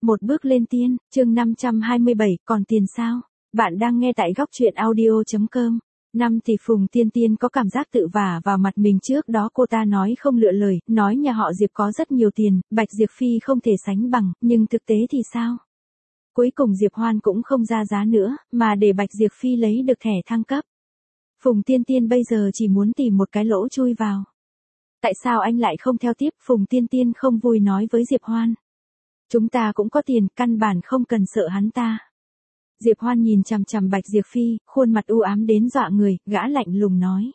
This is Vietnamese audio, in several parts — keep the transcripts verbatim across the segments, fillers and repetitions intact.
Một bước lên tiên, chương năm trăm hai mươi bảy, còn tiền sao? Bạn đang nghe tại góc truyện audio.com. Năm tỷ Phùng Tiên Tiên có cảm giác tự vả vào mặt mình, trước đó cô ta nói không lựa lời, nói nhà họ Diệp có rất nhiều tiền, Bạch Diệp Phi không thể sánh bằng, nhưng thực tế thì sao? Cuối cùng Diệp Hoan cũng không ra giá nữa, mà để Bạch Diệp Phi lấy được thẻ thăng cấp. Phùng Tiên Tiên bây giờ chỉ muốn tìm một cái lỗ chui vào. Tại sao anh lại không theo tiếp? Phùng Tiên Tiên không vui nói với Diệp Hoan. Chúng ta cũng có tiền, căn bản không cần sợ hắn ta. Diệp Hoan nhìn chằm chằm Bạch Diệp Phi, khuôn mặt u ám đến dọa người, gã lạnh lùng nói.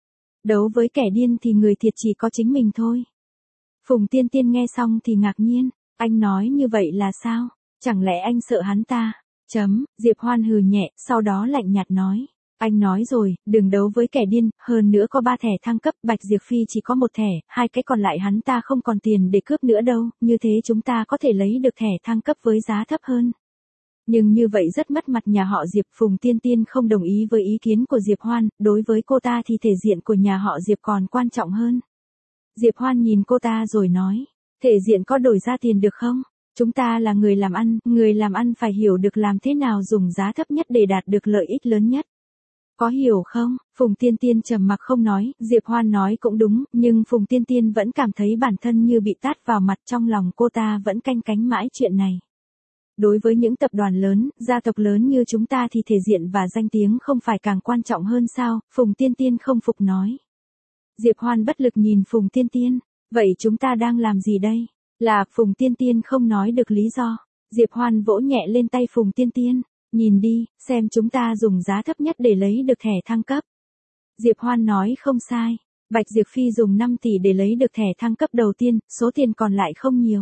Đấu với kẻ điên thì người thiệt chỉ có chính mình thôi. Phùng Tiên Tiên nghe xong thì ngạc nhiên, anh nói như vậy là sao? Chẳng lẽ anh sợ hắn ta? Chấm, Diệp Hoan hừ nhẹ, sau đó lạnh nhạt nói. Anh nói rồi, đừng đấu với kẻ điên, hơn nữa có ba thẻ thăng cấp, Bạch Diệp Phi chỉ có một thẻ, hai cái còn lại hắn ta không còn tiền để cướp nữa đâu, như thế chúng ta có thể lấy được thẻ thăng cấp với giá thấp hơn. Nhưng như vậy rất mất mặt nhà họ Diệp. Phùng Tiên Tiên không đồng ý với ý kiến của Diệp Hoan, đối với cô ta thì thể diện của nhà họ Diệp còn quan trọng hơn. Diệp Hoan nhìn cô ta rồi nói, thể diện có đổi ra tiền được không? Chúng ta là người làm ăn, người làm ăn phải hiểu được làm thế nào dùng giá thấp nhất để đạt được lợi ích lớn nhất. Có hiểu không? Phùng Tiên Tiên trầm mặc không nói, Diệp Hoan nói cũng đúng, nhưng Phùng Tiên Tiên vẫn cảm thấy bản thân như bị tát vào mặt, trong lòng cô ta vẫn canh cánh mãi chuyện này. Đối với những tập đoàn lớn, gia tộc lớn như chúng ta thì thể diện và danh tiếng không phải càng quan trọng hơn sao? Phùng Tiên Tiên không phục nói. Diệp Hoan bất lực nhìn Phùng Tiên Tiên, vậy chúng ta đang làm gì đây? Là, Phùng Tiên Tiên không nói được lý do. Diệp Hoan vỗ nhẹ lên tay Phùng Tiên Tiên. Nhìn đi, xem chúng ta dùng giá thấp nhất để lấy được thẻ thăng cấp. Diệp Hoan nói không sai. Bạch Diệp Phi dùng năm tỷ để lấy được thẻ thăng cấp đầu tiên, số tiền còn lại không nhiều.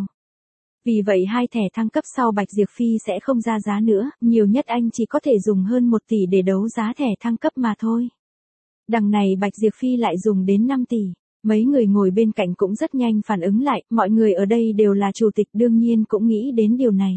Vì vậy hai thẻ thăng cấp sau Bạch Diệp Phi sẽ không ra giá nữa, nhiều nhất anh chỉ có thể dùng hơn một tỷ để đấu giá thẻ thăng cấp mà thôi. Đằng này Bạch Diệp Phi lại dùng đến năm tỷ. Mấy người ngồi bên cạnh cũng rất nhanh phản ứng lại, mọi người ở đây đều là chủ tịch đương nhiên cũng nghĩ đến điều này.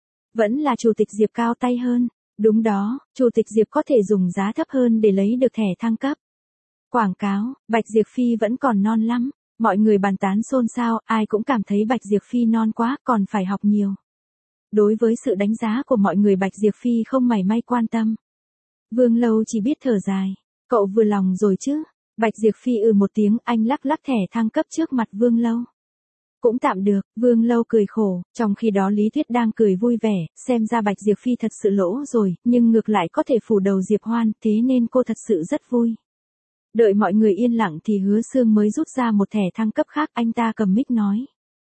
Vẫn là chủ tịch Diệp cao tay hơn. Đúng đó, chủ tịch Diệp có thể dùng giá thấp hơn để lấy được thẻ thăng cấp. Quảng cáo, Bạch Diệp Phi vẫn còn non lắm. Mọi người bàn tán xôn xao, ai cũng cảm thấy Bạch Diệp Phi non quá, còn phải học nhiều. Đối với sự đánh giá của mọi người Bạch Diệp Phi không mảy may quan tâm. Vương Lâu chỉ biết thở dài. Cậu vừa lòng rồi chứ? Bạch Diệp Phi ừ một tiếng, anh lắc lắc thẻ thăng cấp trước mặt Vương Lâu. Cũng tạm được, Vương Lâu cười khổ, trong khi đó Lý Thuyết đang cười vui vẻ, xem ra Bạch Diệp Phi thật sự lỗ rồi, nhưng ngược lại có thể phủ đầu Diệp Hoan, thế nên cô thật sự rất vui. Đợi mọi người yên lặng thì Hứa Sương mới rút ra một thẻ thăng cấp khác, anh ta cầm mic nói.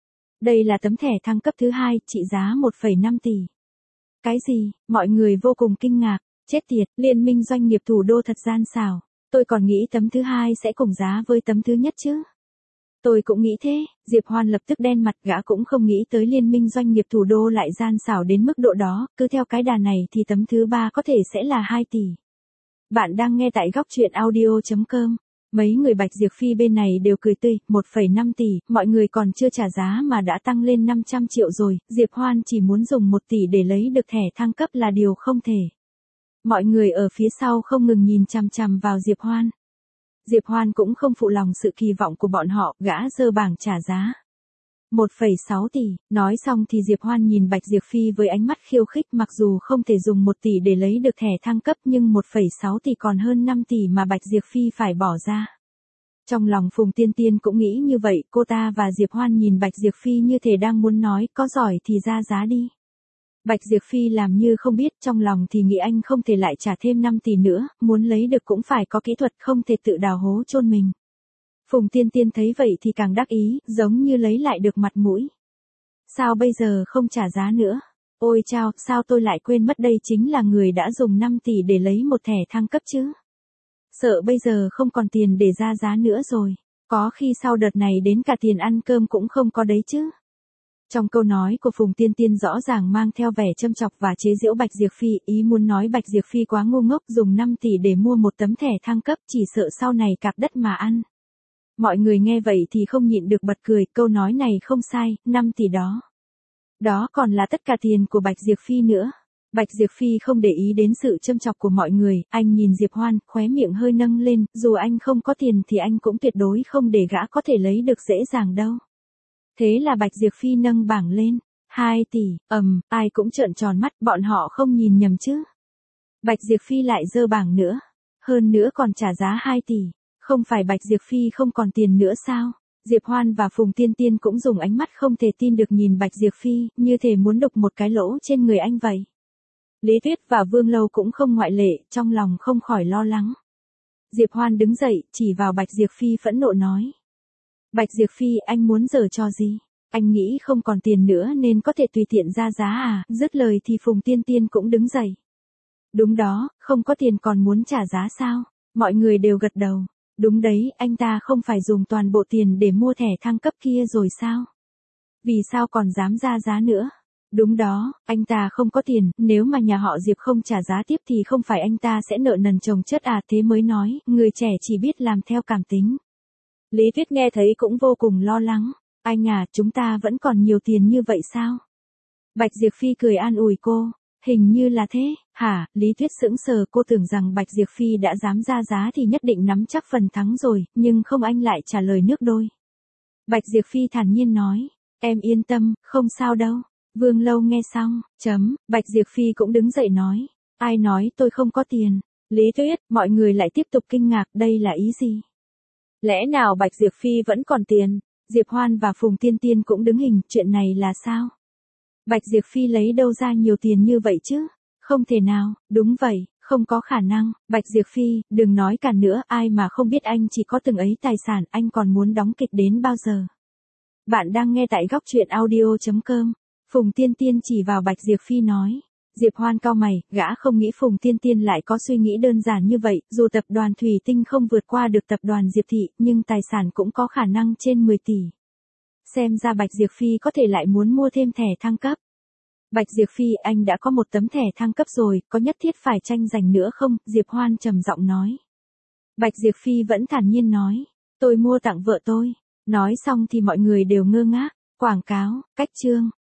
Đây là tấm thẻ thăng cấp thứ hai, trị giá một phẩy năm tỷ. Cái gì? Mọi người vô cùng kinh ngạc, chết tiệt, liên minh doanh nghiệp thủ đô thật gian xảo, tôi còn nghĩ tấm thứ hai sẽ cùng giá với tấm thứ nhất chứ. Tôi cũng nghĩ thế, Diệp Hoan lập tức đen mặt, gã cũng không nghĩ tới liên minh doanh nghiệp thủ đô lại gian xảo đến mức độ đó, cứ theo cái đà này thì tấm thứ ba có thể sẽ là hai tỷ. Bạn đang nghe tại góc truyện audio.com. Mấy người Bạch Diệp Phi bên này đều cười tươi, một phẩy năm tỷ, mọi người còn chưa trả giá mà đã tăng lên năm trăm triệu rồi, Diệp Hoan chỉ muốn dùng một tỷ để lấy được thẻ thăng cấp là điều không thể. Mọi người ở phía sau không ngừng nhìn chằm chằm vào Diệp Hoan. Diệp Hoan cũng không phụ lòng sự kỳ vọng của bọn họ, gã giơ bảng trả giá. một phẩy sáu tỷ, nói xong thì Diệp Hoan nhìn Bạch Diệp Phi với ánh mắt khiêu khích, mặc dù không thể dùng một tỷ để lấy được thẻ thăng cấp nhưng một phẩy sáu tỷ còn hơn năm tỷ mà Bạch Diệp Phi phải bỏ ra. Trong lòng Phùng Tiên Tiên cũng nghĩ như vậy, cô ta và Diệp Hoan nhìn Bạch Diệp Phi như thể đang muốn nói, có giỏi thì ra giá đi. Bạch Diệp Phi làm như không biết, trong lòng thì nghĩ anh không thể lại trả thêm năm tỷ nữa, muốn lấy được cũng phải có kỹ thuật, không thể tự đào hố chôn mình. Phùng Tiên Tiên thấy vậy thì càng đắc ý, giống như lấy lại được mặt mũi. Sao bây giờ không trả giá nữa? Ôi chao, sao tôi lại quên mất đây chính là người đã dùng năm tỷ để lấy một thẻ thăng cấp chứ? Sợ bây giờ không còn tiền để ra giá nữa rồi. Có khi sau đợt này đến cả tiền ăn cơm cũng không có đấy chứ. Trong câu nói của Phùng Tiên Tiên rõ ràng mang theo vẻ châm chọc và chế giễu Bạch Diệp Phi, ý muốn nói Bạch Diệp Phi quá ngu ngốc, dùng năm tỷ để mua một tấm thẻ thăng cấp, chỉ sợ sau này cạp đất mà ăn. Mọi người nghe vậy thì không nhịn được bật cười, câu nói này không sai, năm tỷ đó. Đó còn là tất cả tiền của Bạch Diệp Phi nữa. Bạch Diệp Phi không để ý đến sự châm chọc của mọi người, anh nhìn Diệp Hoan, khóe miệng hơi nâng lên, dù anh không có tiền thì anh cũng tuyệt đối không để gã có thể lấy được dễ dàng đâu. Thế là Bạch Diệp Phi nâng bảng lên, hai tỷ, ầm, ai cũng trợn tròn mắt, bọn họ không nhìn nhầm chứ. Bạch Diệp Phi lại dơ bảng nữa. Hơn nữa còn trả giá hai tỷ. Không phải Bạch Diệp Phi không còn tiền nữa sao? Diệp Hoan và Phùng Tiên Tiên cũng dùng ánh mắt không thể tin được nhìn Bạch Diệp Phi, như thể muốn đục một cái lỗ trên người anh vậy. Lý Tuyết và Vương Lâu cũng không ngoại lệ, trong lòng không khỏi lo lắng. Diệp Hoan đứng dậy, chỉ vào Bạch Diệp Phi phẫn nộ nói. Bạch Diệp Phi, anh muốn giở trò gì? Anh nghĩ không còn tiền nữa nên có thể tùy tiện ra giá à? Dứt lời thì Phùng Tiên Tiên cũng đứng dậy. Đúng đó, không có tiền còn muốn trả giá sao? Mọi người đều gật đầu. Đúng đấy, anh ta không phải dùng toàn bộ tiền để mua thẻ thăng cấp kia rồi sao? Vì sao còn dám ra giá nữa? Đúng đó, anh ta không có tiền, nếu mà nhà họ Diệp không trả giá tiếp thì không phải anh ta sẽ nợ nần chồng chất à, thế mới nói, người trẻ chỉ biết làm theo cảm tính. Lý Tuyết nghe thấy cũng vô cùng lo lắng. Anh à, chúng ta vẫn còn nhiều tiền như vậy sao? Bạch Diệp Phi cười an ủi cô. Hình như là thế, hả? Lý Tuyết sững sờ, cô tưởng rằng Bạch Diệp Phi đã dám ra giá thì nhất định nắm chắc phần thắng rồi, nhưng không, anh lại trả lời nước đôi. Bạch Diệp Phi thản nhiên nói, em yên tâm, không sao đâu. Vương Lâu nghe xong, chấm, Bạch Diệp Phi cũng đứng dậy nói, ai nói tôi không có tiền? Lý Tuyết, mọi người lại tiếp tục kinh ngạc, đây là ý gì? Lẽ nào Bạch Diệp Phi vẫn còn tiền? Diệp Hoan và Phùng Tiên Tiên cũng đứng hình, chuyện này là sao? Bạch Diệp Phi lấy đâu ra nhiều tiền như vậy chứ? Không thể nào, đúng vậy, không có khả năng. Bạch Diệp Phi, đừng nói cả nữa, ai mà không biết anh chỉ có từng ấy tài sản, anh còn muốn đóng kịch đến bao giờ? Bạn đang nghe tại góc truyện audio chấm com. Phùng Tiên Tiên chỉ vào Bạch Diệp Phi nói. Diệp Hoan cau mày, gã không nghĩ Phùng Tiên Tiên lại có suy nghĩ đơn giản như vậy, dù tập đoàn Thủy Tinh không vượt qua được tập đoàn Diệp Thị, nhưng tài sản cũng có khả năng trên mười tỷ. Xem ra Bạch Diệp Phi có thể lại muốn mua thêm thẻ thăng cấp. Bạch Diệp Phi, anh đã có một tấm thẻ thăng cấp rồi, có nhất thiết phải tranh giành nữa không? Diệp Hoan trầm giọng nói. Bạch Diệp Phi vẫn thản nhiên nói, tôi mua tặng vợ tôi. Nói xong thì mọi người đều ngơ ngác. Quảng cáo, cách chương.